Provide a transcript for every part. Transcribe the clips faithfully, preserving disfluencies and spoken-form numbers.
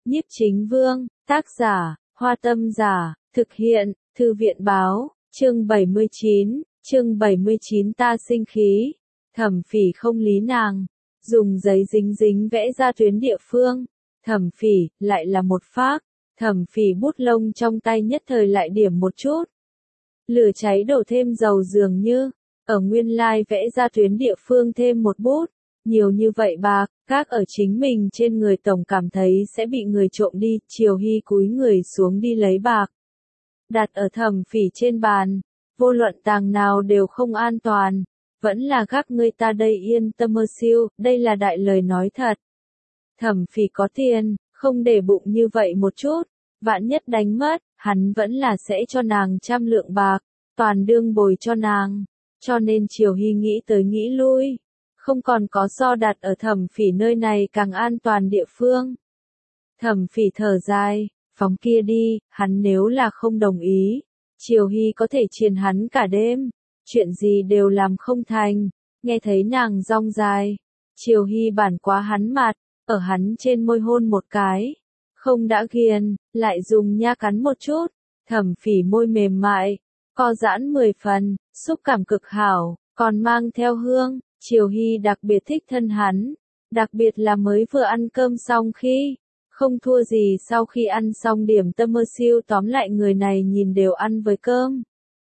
Nhiếp Chính Vương, tác giả, Hoa Tâm Giả, thực hiện, Thư viện Báo, chương bảy mươi chín, chương bảy mươi chín ta sinh khí. Thẩm Phỉ không lý nàng, dùng giấy dính dính vẽ ra tuyến địa phương. Thẩm Phỉ, lại là một phác. Thẩm Phỉ bút lông trong tay nhất thời lại điểm một chút. Lửa cháy đổ thêm dầu dường như, ở nguyên lai vẽ ra tuyến địa phương thêm một bút. Nhiều như vậy bạc, các ở chính mình trên người tổng cảm thấy sẽ bị người trộm đi. Triều Hy cúi người xuống đi lấy bạc, đặt ở Thẩm Phỉ trên bàn. Vô luận tàng nào đều không an toàn, vẫn là gác ngươi ta đây yên tâm mơ siêu, đây là đại lời nói thật. Thẩm Phỉ có tiền, không để bụng như vậy một chút, vạn nhất đánh mất, hắn vẫn là sẽ cho nàng trăm lượng bạc, toàn đương bồi cho nàng. Cho nên Triều Hy nghĩ tới nghĩ lui, không còn có so đặt ở Thẩm Phỉ nơi này càng an toàn địa phương. Thẩm Phỉ thở dài, phóng kia đi, hắn nếu là không đồng ý, Triều Hy có thể triền hắn cả đêm, chuyện gì đều làm không thành. Nghe thấy nàng rong dài, Triều Hy bản quá hắn mặt, ở hắn trên môi hôn một cái, không đã ghiền, lại dùng nha cắn một chút. Thẩm Phỉ môi mềm mại, co giãn mười phần, xúc cảm cực hảo, còn mang theo hương. Triều Hy đặc biệt thích thân hắn, đặc biệt là mới vừa ăn cơm xong khi, không thua gì sau khi ăn xong điểm tâm mơ siêu. Tóm lại người này nhìn đều ăn với cơm.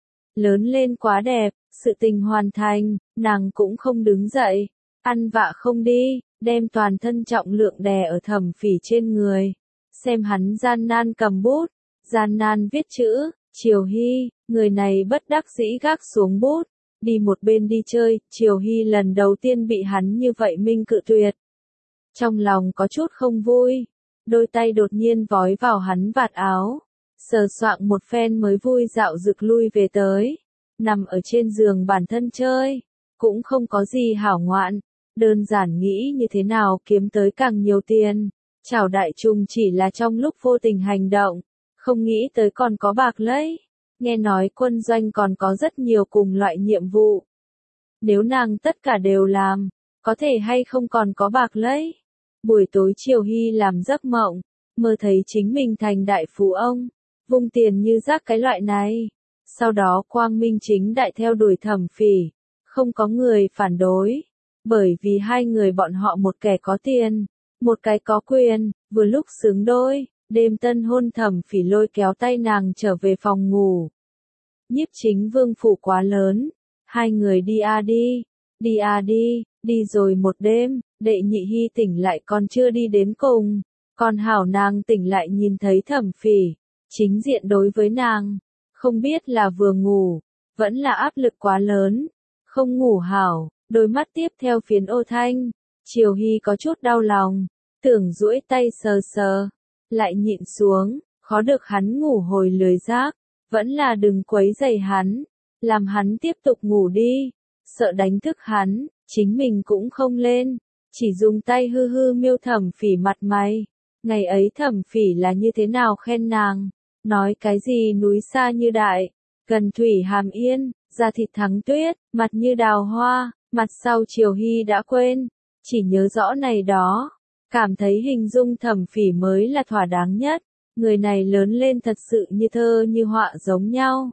Lớn lên quá đẹp, sự tình hoàn thành, nàng cũng không đứng dậy, ăn vạ không đi, đem toàn thân trọng lượng đè ở Thẩm Phỉ trên người. Xem hắn gian nan cầm bút, gian nan viết chữ. Triều Hy, người này bất đắc dĩ gác xuống bút, đi một bên đi chơi. Triều Hy lần đầu tiên bị hắn như vậy minh cự tuyệt, trong lòng có chút không vui, đôi tay đột nhiên vói vào hắn vạt áo, sờ soạng một phen mới vui dạo rực lui về tới, nằm ở trên giường bản thân chơi, cũng không có gì hảo ngoạn, đơn giản nghĩ như thế nào kiếm tới càng nhiều tiền. Chảo đại trùng chỉ là trong lúc vô tình hành động, không nghĩ tới còn có bạc lấy. Nghe nói quân doanh còn có rất nhiều cùng loại nhiệm vụ. Nếu nàng tất cả đều làm, có thể hay không còn có bạc lấy. Buổi tối Triều Hy làm giấc mộng, mơ thấy chính mình thành đại phú ông, vung tiền như rác cái loại này. Sau đó quang minh chính đại theo đuổi Thẩm Phỉ, không có người phản đối, bởi vì hai người bọn họ một kẻ có tiền, một cái có quyền, vừa lúc xứng đôi. Đêm tân hôn Thẩm Phỉ lôi kéo tay nàng trở về phòng ngủ. Nhiếp Chính Vương phủ quá lớn, hai người đi a đi, đi a đi, đi rồi một đêm, đệ nhị hy tỉnh lại còn chưa đi đến cùng, còn hảo nàng tỉnh lại nhìn thấy Thẩm Phỉ, chính diện đối với nàng, không biết là vừa ngủ, vẫn là áp lực quá lớn, không ngủ hảo, đôi mắt tiếp theo phiến ô thanh. Triều Hy có chút đau lòng, tưởng duỗi tay sờ sờ, lại nhịn xuống, khó được hắn ngủ hồi lười giác, vẫn là đừng quấy rầy hắn, làm hắn tiếp tục ngủ đi, sợ đánh thức hắn, chính mình cũng không lên, chỉ dùng tay hư hư miêu Thẩm Phỉ mặt mày. Ngày ấy Thẩm Phỉ là như thế nào khen nàng, nói cái gì núi xa như đại, gần thủy hàm yên, da thịt thắng tuyết, mặt như đào hoa, mặt sau Triều Hy đã quên, chỉ nhớ rõ này đó. Cảm thấy hình dung Thẩm Phỉ mới là thỏa đáng nhất, người này lớn lên thật sự như thơ như họa giống nhau.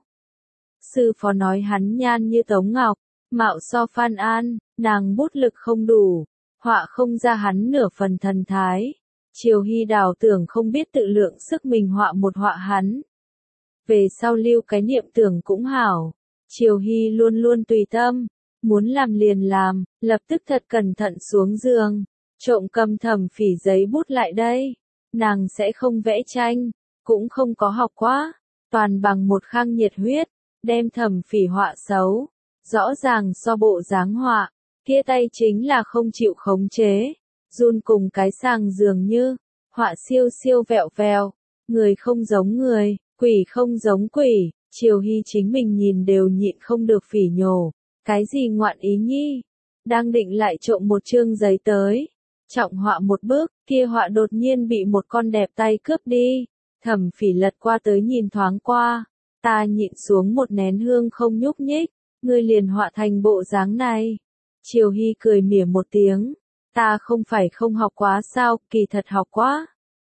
Sư phó nói hắn nhan như Tống Ngọc, mạo so Phan An, nàng bút lực không đủ, họa không ra hắn nửa phần thần thái. Triều Hy đảo tưởng không biết tự lượng sức mình họa một họa hắn. Về sau lưu cái niệm tưởng cũng hảo, Triều Hy luôn luôn tùy tâm, muốn làm liền làm, lập tức thật cẩn thận xuống giường. Trộm cầm Thẩm Phỉ giấy bút lại đây, nàng sẽ không vẽ tranh, cũng không có học quá, toàn bằng một khang nhiệt huyết, đem Thẩm Phỉ họa xấu, rõ ràng so bộ dáng họa, kia tay chính là không chịu khống chế, run cùng cái sàng dường như, họa siêu siêu vẹo vẹo, người không giống người, quỷ không giống quỷ. Triều Hy chính mình nhìn đều nhịn không được phỉ nhổ, cái gì ngoạn ý nhi, đang định lại trộm một chương giấy tới. Trọng họa một bước, kia họa đột nhiên bị một con đẹp tay cướp đi. Thẩm Phỉ lật qua tới nhìn thoáng qua, ta nhịn xuống một nén hương không nhúc nhích, ngươi liền họa thành bộ dáng này. Triều Hy cười mỉa một tiếng, ta không phải không học quá sao, kỳ thật học quá.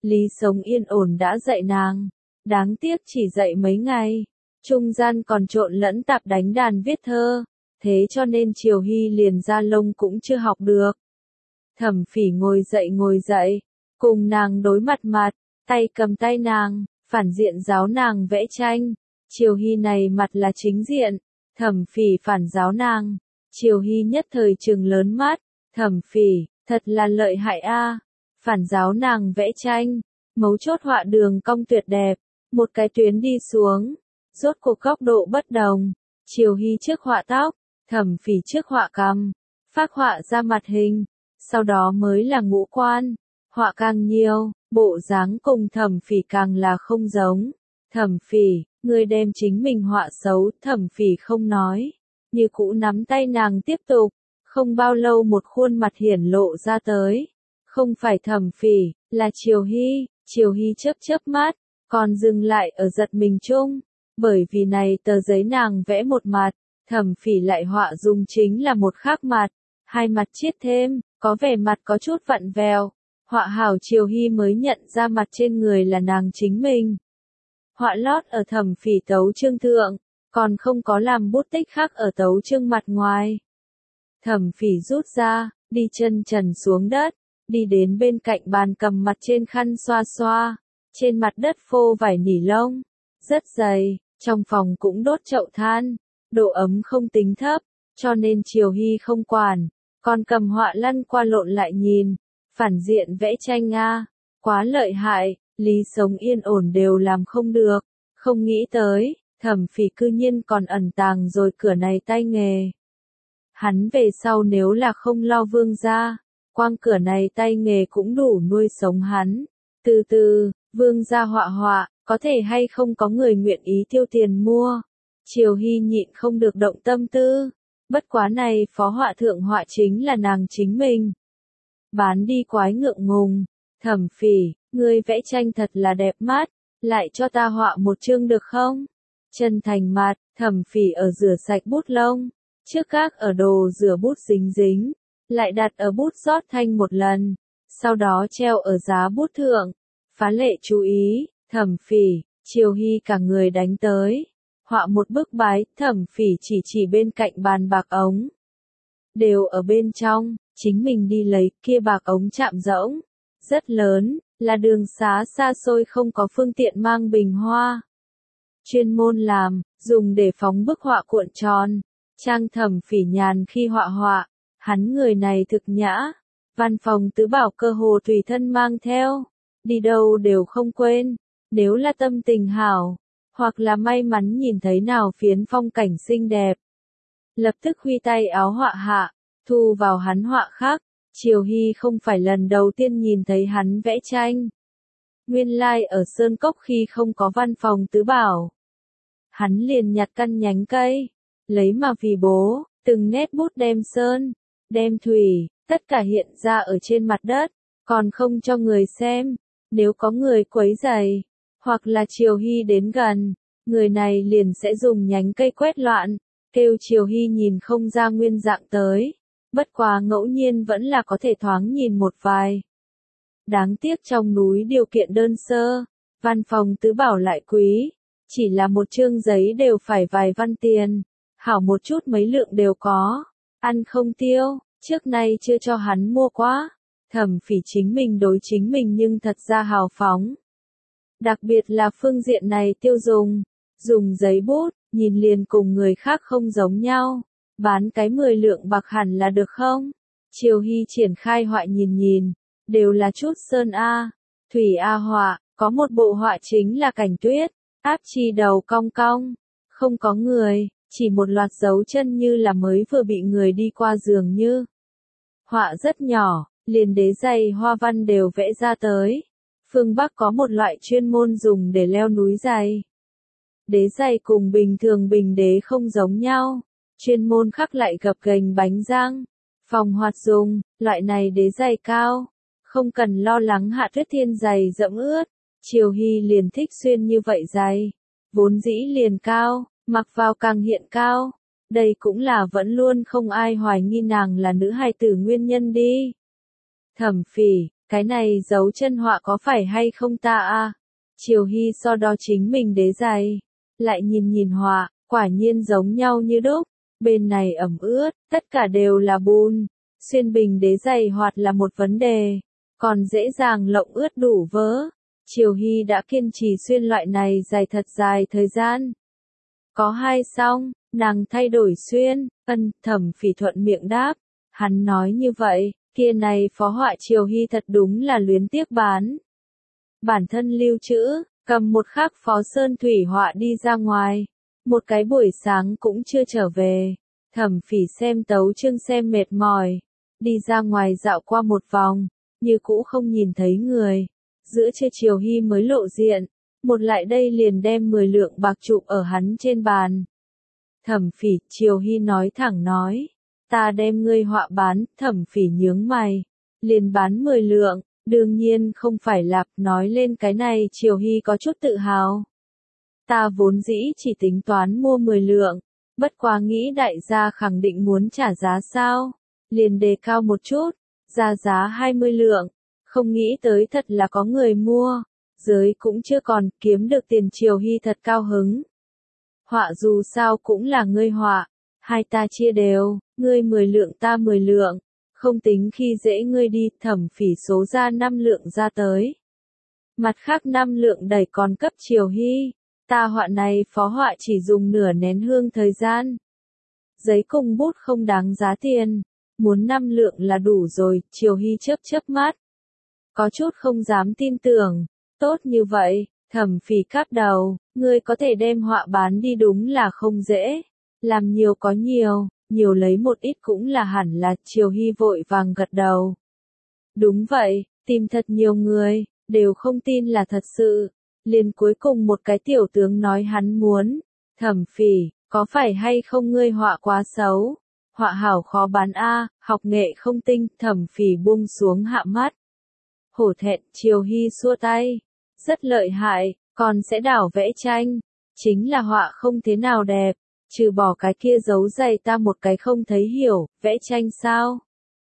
Lý sống yên ổn đã dạy nàng. Đáng tiếc chỉ dạy mấy ngày. Trung gian còn trộn lẫn tạp đánh đàn viết thơ. Thế cho nên Triều Hy liền ra lông cũng chưa học được. Thẩm Phỉ ngồi dậy ngồi dậy. Cùng nàng đối mặt mặt. Tay cầm tay nàng. Phản diện giáo nàng vẽ tranh. Triều Hy này mặt là chính diện. Thẩm Phỉ phản giáo nàng. Triều Hy nhất thời trừng lớn mắt. Thẩm Phỉ, thật là lợi hại a. Phản giáo nàng vẽ tranh. Mấu chốt họa đường cong tuyệt đẹp. Một cái tuyến đi xuống. Rốt cuộc góc độ bất đồng. Triều Hy trước họa tóc. Thẩm Phỉ trước họa cằm. Phác họa ra mặt hình. Sau đó mới là ngũ quan. Họa càng nhiều, bộ dáng cùng Thẩm Phỉ càng là không giống. Thẩm Phỉ, người đem chính mình họa xấu. Thẩm Phỉ không nói. Như cũ nắm tay nàng tiếp tục. Không bao lâu một khuôn mặt hiển lộ ra tới. Không phải Thẩm Phỉ, là Triều Hy. Triều Hy chớp chớp mắt, còn dừng lại ở giật mình chung. Bởi vì này tờ giấy nàng vẽ một mặt, Thẩm Phỉ lại họa dùng chính là một khác mặt. Hai mặt chiết thêm, có vẻ mặt có chút vặn vẹo. Họa hảo Triều Hy mới nhận ra mặt trên người là nàng chính mình. Họa lót ở Thẩm Phỉ tấu chương thượng, còn không có làm bút tích khác ở tấu chương mặt ngoài. Thẩm Phỉ rút ra, đi chân trần xuống đất, đi đến bên cạnh bàn cầm mặt trên khăn xoa xoa. Trên mặt đất phô vải nỉ lông, rất dày, trong phòng cũng đốt chậu than, độ ấm không tính thấp, cho nên Triều Hy không quản, còn cầm họa lăn qua lộn lại nhìn. Phản diện vẽ tranh a, quá lợi hại, Lý sống yên ổn đều làm không được, không nghĩ tới, Thẩm Phỉ cư nhiên còn ẩn tàng rồi cửa này tay nghề. Hắn về sau nếu là không lo vương gia, quang cửa này tay nghề cũng đủ nuôi sống hắn. Từ từ, vương gia họa họa, có thể hay không có người nguyện ý tiêu tiền mua. Triều Hy nhịn không được động tâm tư. Bất quá này phó họa thượng họa chính là nàng chính mình. Bán đi quái ngượng ngùng. Thẩm Phỉ, ngươi vẽ tranh thật là đẹp mắt, lại cho ta họa một chương được không? Chân thành mặt, Thẩm Phỉ ở rửa sạch bút lông, trước các ở đồ rửa bút dính dính, lại đặt ở bút rót thanh một lần, sau đó treo ở giá bút thượng. Phá lệ chú ý, Thẩm Phỉ, Triều Hy cả người đánh tới. Họa một bức bái, Thẩm Phỉ chỉ chỉ bên cạnh bàn bạc ống. Đều ở bên trong, chính mình đi lấy, kia bạc ống chạm rỗng. Rất lớn, là đường xá xa xôi không có phương tiện mang bình hoa. Chuyên môn làm, dùng để phóng bức họa cuộn tròn. Trang Thẩm Phỉ nhàn khi họa họa, hắn người này thực nhã. Văn phòng tứ bảo cơ hồ tùy thân mang theo. Đi đâu đều không quên, nếu là tâm tình hảo, hoặc là may mắn nhìn thấy nào phiến phong cảnh xinh đẹp. Lập tức huy tay áo họa hạ, thu vào hắn họa khác. Triều Hy không phải lần đầu tiên nhìn thấy hắn vẽ tranh. Nguyên lai like ở Sơn Cốc khi không có văn phòng tứ bảo. Hắn liền nhặt căn nhánh cây, lấy mà vì bố, từng nét bút đem sơn, đem thủy, tất cả hiện ra ở trên mặt đất, còn không cho người xem. Nếu có người quấy rầy, hoặc là Triều Hy đến gần, người này liền sẽ dùng nhánh cây quét loạn, kêu Triều Hy nhìn không ra nguyên dạng tới. Bất quá ngẫu nhiên vẫn là có thể thoáng nhìn một vài. Đáng tiếc trong núi điều kiện đơn sơ, văn phòng tứ bảo lại quý, chỉ là một chương giấy đều phải vài văn tiền, hảo một chút mấy lượng đều có, ăn không tiêu, trước nay chưa cho hắn mua quá. Thẩm Phỉ chính mình đối chính mình nhưng thật ra hào phóng. Đặc biệt là phương diện này tiêu dùng, dùng giấy bút, nhìn liền cùng người khác không giống nhau. Bán cái mười lượng bạc hẳn là được không? Triều Hy triển khai họa nhìn nhìn, đều là chút sơn A, thủy A họa, có một bộ họa chính là cảnh tuyết, áp chi đầu cong cong, không có người, chỉ một loạt dấu chân như là mới vừa bị người đi qua dường như. Họa rất nhỏ, liền đế giày hoa văn đều vẽ ra tới. Phương Bắc có một loại chuyên môn dùng để leo núi giày. Đế giày cùng bình thường bình đế không giống nhau. Chuyên môn khắc lại gập ghềnh bánh răng, phòng hoạt dùng, loại này đế giày cao, không cần lo lắng hạ tuyết thiên giày rỗng ướt. Triều Hy liền thích xuyên như vậy giày, vốn dĩ liền cao, mặc vào càng hiện cao. Đây cũng là vẫn luôn không ai hoài nghi nàng là nữ hài tử nguyên nhân đi. Thẩm Phỉ, cái này dấu chân họa có phải hay không ta a? Triều Hy so đo chính mình đế giày, lại nhìn nhìn họa, quả nhiên giống nhau như đúc, bên này ẩm ướt, tất cả đều là bùn, xuyên bình đế giày hoạt là một vấn đề, còn dễ dàng lộng ướt đủ vỡ. Triều Hy đã kiên trì xuyên loại này dài thật dài thời gian. Có hai xong, nàng thay đổi xuyên, ân, Thẩm Phỉ thuận miệng đáp, hắn nói như vậy, kia này phó họa Triều Hy thật đúng là luyến tiếc bán. Bản thân lưu trữ, cầm một khắc phó sơn thủy họa đi ra ngoài, một cái buổi sáng cũng chưa trở về. Thẩm Phỉ xem tấu chương xem mệt mỏi, đi ra ngoài dạo qua một vòng, như cũ không nhìn thấy người. Giữa trưa Triều Hy mới lộ diện, một lại đây liền đem mười lượng bạc chụp ở hắn trên bàn. Thẩm Phỉ, Triều Hy nói thẳng nói, ta đem ngươi họa bán. Thẩm Phỉ nhướng mày, liền bán mười lượng, đương nhiên không phải lạp. Nói lên cái này Triều Hy có chút tự hào. Ta vốn dĩ chỉ tính toán mua mười lượng, bất quá nghĩ đại gia khẳng định muốn trả giá sao, liền đề cao một chút, ra giá hai mươi lượng. Không nghĩ tới thật là có người mua, giới cũng chưa còn, kiếm được tiền. Triều Hy thật cao hứng. Họa dù sao cũng là ngươi họa, hai ta chia đều, ngươi mười lượng ta mười lượng, không tính khi dễ ngươi đi. Thẩm Phỉ số ra năm lượng ra tới, mặt khác năm lượng đẩy còn cấp Triều Hy. Ta họa này phó họa chỉ dùng nửa nén hương thời gian, giấy cùng bút không đáng giá tiền, muốn năm lượng là đủ rồi. Triều Hy chớp chớp mắt, có chút không dám tin tưởng, tốt như vậy. Thẩm Phỉ cáp đầu, ngươi có thể đem họa bán đi đúng là không dễ, làm nhiều có nhiều, nhiều lấy một ít cũng là hẳn là. Triều Hy vội vàng gật đầu. Đúng vậy, tìm thật nhiều người, đều không tin là thật sự, liền cuối cùng một cái tiểu tướng nói hắn muốn. Thẩm Phỉ, có phải hay không ngươi họa quá xấu, họa hảo khó bán a, học nghệ không tinh. Thẩm Phỉ buông xuống hạ mắt, hổ thẹn. Triều Hy xua tay, rất lợi hại, còn sẽ đảo vẽ tranh, chính là họa không thế nào đẹp, trừ bỏ cái kia dấu giày ta một cái không thấy hiểu. Vẽ tranh sao?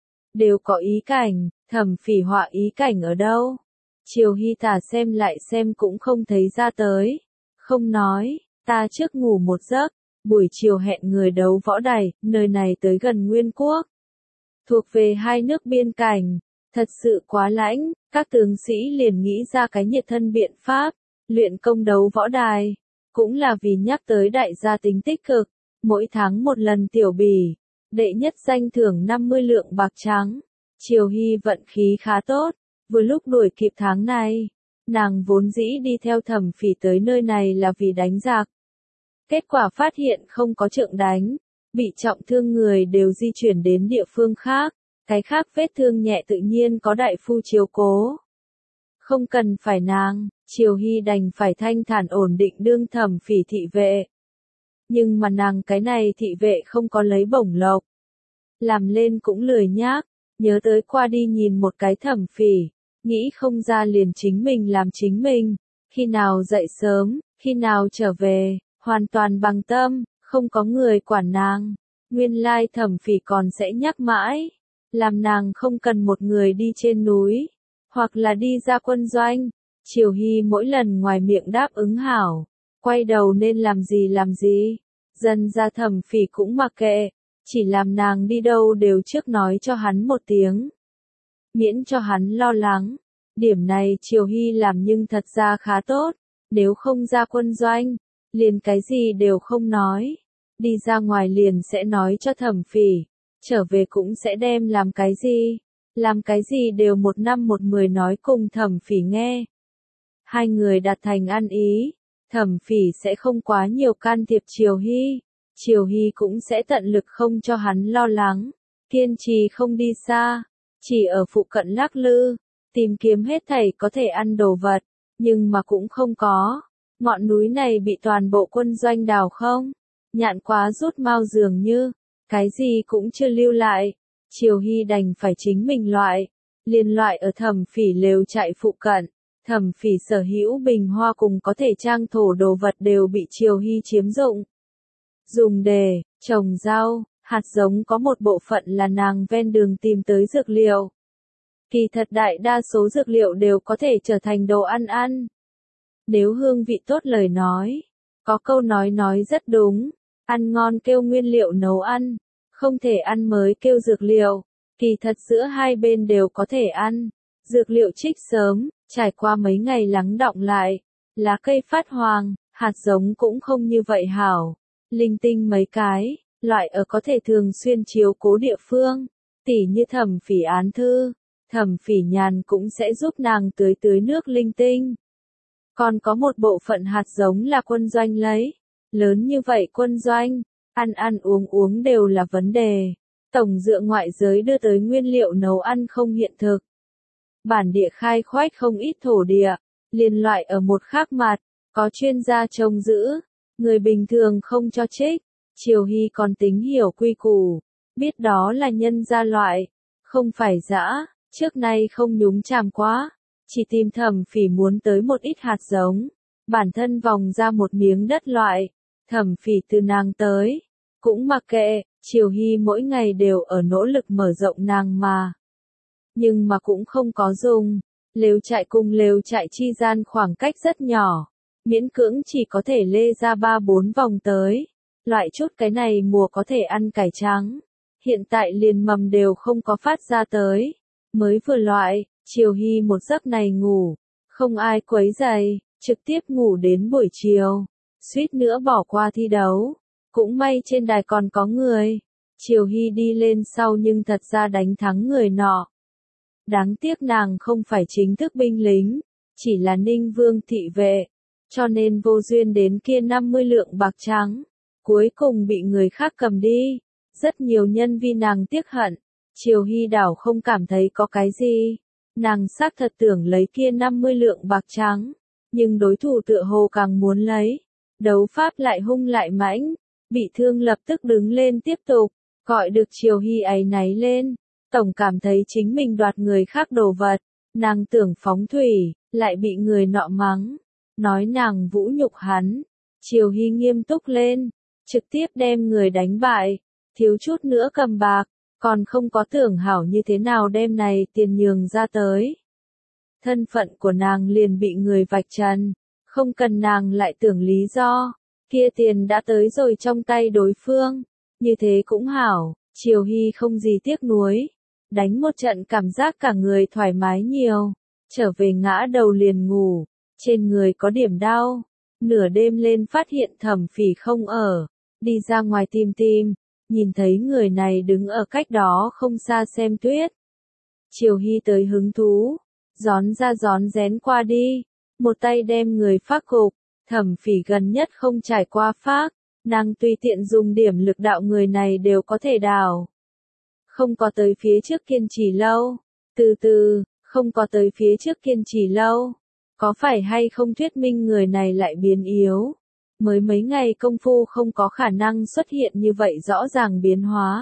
Đều có ý cảnh. Thẩm Phỉ họa ý cảnh ở đâu? Triều Hy tả xem lại xem cũng không thấy ra tới, không nói, ta trước ngủ một giấc, buổi chiều hẹn người đấu võ đài. Nơi này tới gần Nguyên Quốc, thuộc về hai nước biên cảnh, thật sự quá lãnh, các tướng sĩ liền nghĩ ra cái nhiệt thân biện pháp, luyện công đấu võ đài, cũng là vì nhắc tới đại gia tính tích cực, mỗi tháng một lần tiểu bỉ, đệ nhất danh thưởng năm mươi lượng bạc trắng. Triều Hy vận khí khá tốt, vừa lúc đuổi kịp tháng này. Nàng vốn dĩ đi theo Thẩm Phỉ tới nơi này là vì đánh giặc, kết quả phát hiện không có trượng đánh, bị trọng thương người đều di chuyển đến địa phương khác, cái khác vết thương nhẹ tự nhiên có đại phu chiếu cố. Không cần phải nàng, Triều Hy đành phải thanh thản ổn định đương Thẩm Phỉ thị vệ. Nhưng mà nàng cái này thị vệ không có lấy bổng lộc, làm lên cũng lười nhác, nhớ tới qua đi nhìn một cái Thẩm Phỉ, nghĩ không ra liền chính mình làm chính mình, khi nào dậy sớm, khi nào trở về, hoàn toàn bằng tâm, không có người quản nàng. Nguyên lai Thẩm Phỉ còn sẽ nhắc mãi, làm nàng không cần một người đi trên núi, hoặc là đi ra quân doanh. Triều Hy mỗi lần ngoài miệng đáp ứng hảo, quay đầu nên làm gì làm gì, dần ra Thẩm Phỉ cũng mặc kệ, chỉ làm nàng đi đâu đều trước nói cho hắn một tiếng, miễn cho hắn lo lắng. Điểm này Triều Hy làm nhưng thật ra khá tốt, nếu không ra quân doanh, liền cái gì đều không nói, đi ra ngoài liền sẽ nói cho Thẩm Phỉ, trở về cũng sẽ đem làm cái gì, làm cái gì đều một năm một mười nói cùng Thẩm Phỉ nghe. Hai người đạt thành ăn ý, Thẩm Phỉ sẽ không quá nhiều can thiệp Triều Hy, Triều Hy cũng sẽ tận lực không cho hắn lo lắng, kiên trì không đi xa, chỉ ở phụ cận lắc lư, tìm kiếm hết thảy có thể ăn đồ vật, nhưng mà cũng không có. Ngọn núi này bị toàn bộ quân doanh đào không, nhạn quá rút mau dường như, cái gì cũng chưa lưu lại. Triều Hy đành phải chính mình loại, liền loại ở Thẩm Phỉ lều trại phụ cận. Thẩm Phỉ sở hữu bình hoa cùng có thể trang thổ đồ vật đều bị Triều Hy chiếm dụng, dùng để trồng rau, hạt giống có một bộ phận là nàng ven đường tìm tới dược liệu. Kỳ thật đại đa số dược liệu đều có thể trở thành đồ ăn ăn. Nếu hương vị tốt lời nói, có câu nói nói rất đúng, ăn ngon kêu nguyên liệu nấu ăn, không thể ăn mới kêu dược liệu. Kỳ thật giữa hai bên đều có thể ăn. Dược liệu trích sớm, trải qua mấy ngày lắng đọng lại, lá cây phát hoàng, hạt giống cũng không như vậy hảo. Linh tinh mấy cái, loại ở có thể thường xuyên chiếu cố địa phương, tỉ như Thẩm Phỉ án thư, Thẩm Phỉ Nhàn cũng sẽ giúp nàng tưới tưới nước linh tinh. Còn có một bộ phận hạt giống là quân doanh lấy, lớn như vậy quân doanh, ăn ăn uống uống đều là vấn đề. Tổng dựa ngoại giới đưa tới nguyên liệu nấu ăn không hiện thực. Bản địa khai khoách không ít thổ địa, liên loại ở một khác mặt, có chuyên gia trông giữ, người bình thường không cho trích. Triều Hy còn tính hiểu quy củ, biết đó là nhân gia loại, không phải dã, trước nay không nhúng chàm quá, chỉ tìm Thẩm Phỉ muốn tới một ít hạt giống, bản thân vòng ra một miếng đất loại, Thẩm Phỉ từ nàng tới, cũng mặc kệ, Triều Hy mỗi ngày đều ở nỗ lực mở rộng nàng mà. Nhưng mà cũng không có dùng, lều trại cùng lều trại chi gian khoảng cách rất nhỏ, miễn cưỡng chỉ có thể lê ra ba bốn vòng tới. Loại chút cái này mùa có thể ăn cải trắng, hiện tại liền mầm đều không có phát ra tới. Mới vừa loại, Triều Hy một giấc này ngủ, không ai quấy rầy, trực tiếp ngủ đến buổi chiều, suýt nữa bỏ qua thi đấu. Cũng may trên đài còn có người, Triều Hy đi lên sau nhưng thật ra đánh thắng người nọ. Đáng tiếc nàng không phải chính thức binh lính, chỉ là Ninh Vương thị vệ, cho nên vô duyên đến kia năm mươi lượng bạc trắng. Cuối cùng bị người khác cầm đi, rất nhiều nhân vì nàng tiếc hận, Triều Hy đảo không cảm thấy có cái gì, nàng xác thật tưởng lấy kia năm mươi lượng bạc trắng, nhưng đối thủ tựa hồ càng muốn lấy, đấu pháp lại hung lại mãnh, bị thương lập tức đứng lên tiếp tục, gọi được Triều Hy áy náy lên, tổng cảm thấy chính mình đoạt người khác đồ vật, nàng tưởng phóng thủy, lại bị người nọ mắng, nói nàng vũ nhục hắn, Triều Hy nghiêm túc lên. Trực tiếp đem người đánh bại, thiếu chút nữa cầm bạc, còn không có tưởng hảo như thế nào đem này tiền nhường ra tới. Thân phận của nàng liền bị người vạch trần, không cần nàng lại tưởng lý do, kia tiền đã tới rồi trong tay đối phương, như thế cũng hảo, Triều Hy không gì tiếc nuối, đánh một trận cảm giác cả người thoải mái nhiều, trở về ngã đầu liền ngủ, trên người có điểm đau, nửa đêm lên phát hiện Thẩm Phỉ không ở. Đi ra ngoài tìm tìm, nhìn thấy người này đứng ở cách đó không xa xem tuyết. Triều Hy tới hứng thú, gión ra gión rén qua đi, một tay đem người phác gục, Thẩm Phỉ gần nhất không trải qua phác, nàng tùy tiện dùng điểm lực đạo người này đều có thể đảo. Không có tới phía trước kiên trì lâu, từ từ, không có tới phía trước kiên trì lâu, có phải hay không thuyết minh người này lại biến yếu? Mới mấy ngày công phu không có khả năng xuất hiện như vậy rõ ràng biến hóa.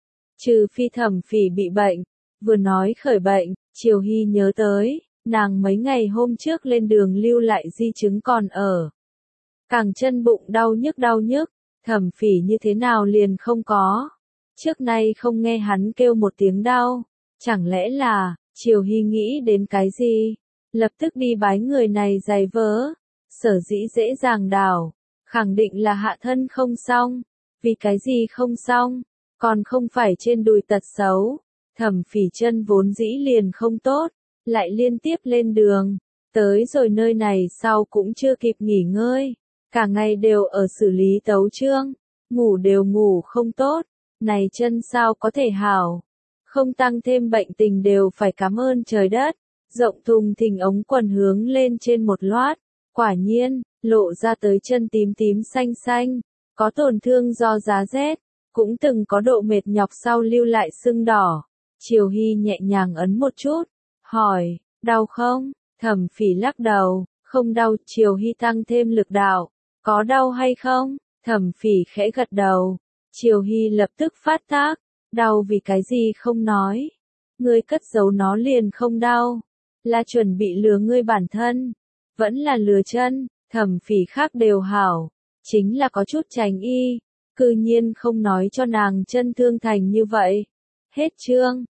Trừ phi Thẩm Phỉ bị bệnh, vừa nói khởi bệnh, Triều Hy nhớ tới, nàng mấy ngày hôm trước lên đường lưu lại di chứng còn ở. Càng chân bụng đau nhức đau nhức, Thẩm Phỉ như thế nào liền không có. Trước nay không nghe hắn kêu một tiếng đau, chẳng lẽ là, Triều Hy nghĩ đến cái gì, lập tức đi bái người này giày vớ, sở dĩ dễ dàng đảo. Khẳng định là hạ thân không xong, vì cái gì không xong, còn không phải trên đùi tật xấu, Thẩm Phỉ chân vốn dĩ liền không tốt, lại liên tiếp lên đường, tới rồi nơi này sau cũng chưa kịp nghỉ ngơi, cả ngày đều ở xử lý tấu chương, ngủ đều ngủ không tốt, này chân sao có thể hảo, không tăng thêm bệnh tình đều phải cảm ơn trời đất, rộng thùng thình ống quần hướng lên trên một loát, quả nhiên, lộ ra tới chân tím tím xanh xanh, có tổn thương do giá rét, cũng từng có độ mệt nhọc sau lưu lại sưng đỏ. Triều Hy nhẹ nhàng ấn một chút, hỏi, đau không? Thẩm Phỉ lắc đầu, không đau. Triều Hy tăng thêm lực đạo, có đau hay không? Thẩm Phỉ khẽ gật đầu. Triều Hy lập tức phát tác, đau vì cái gì không nói. Ngươi cất giấu nó liền không đau, là chuẩn bị lừa ngươi bản thân, vẫn là lừa chân. Thẩm Phỉ khác đều hảo, chính là có chút tránh y, cư nhiên không nói cho nàng chân thương thành như vậy. Hết chương.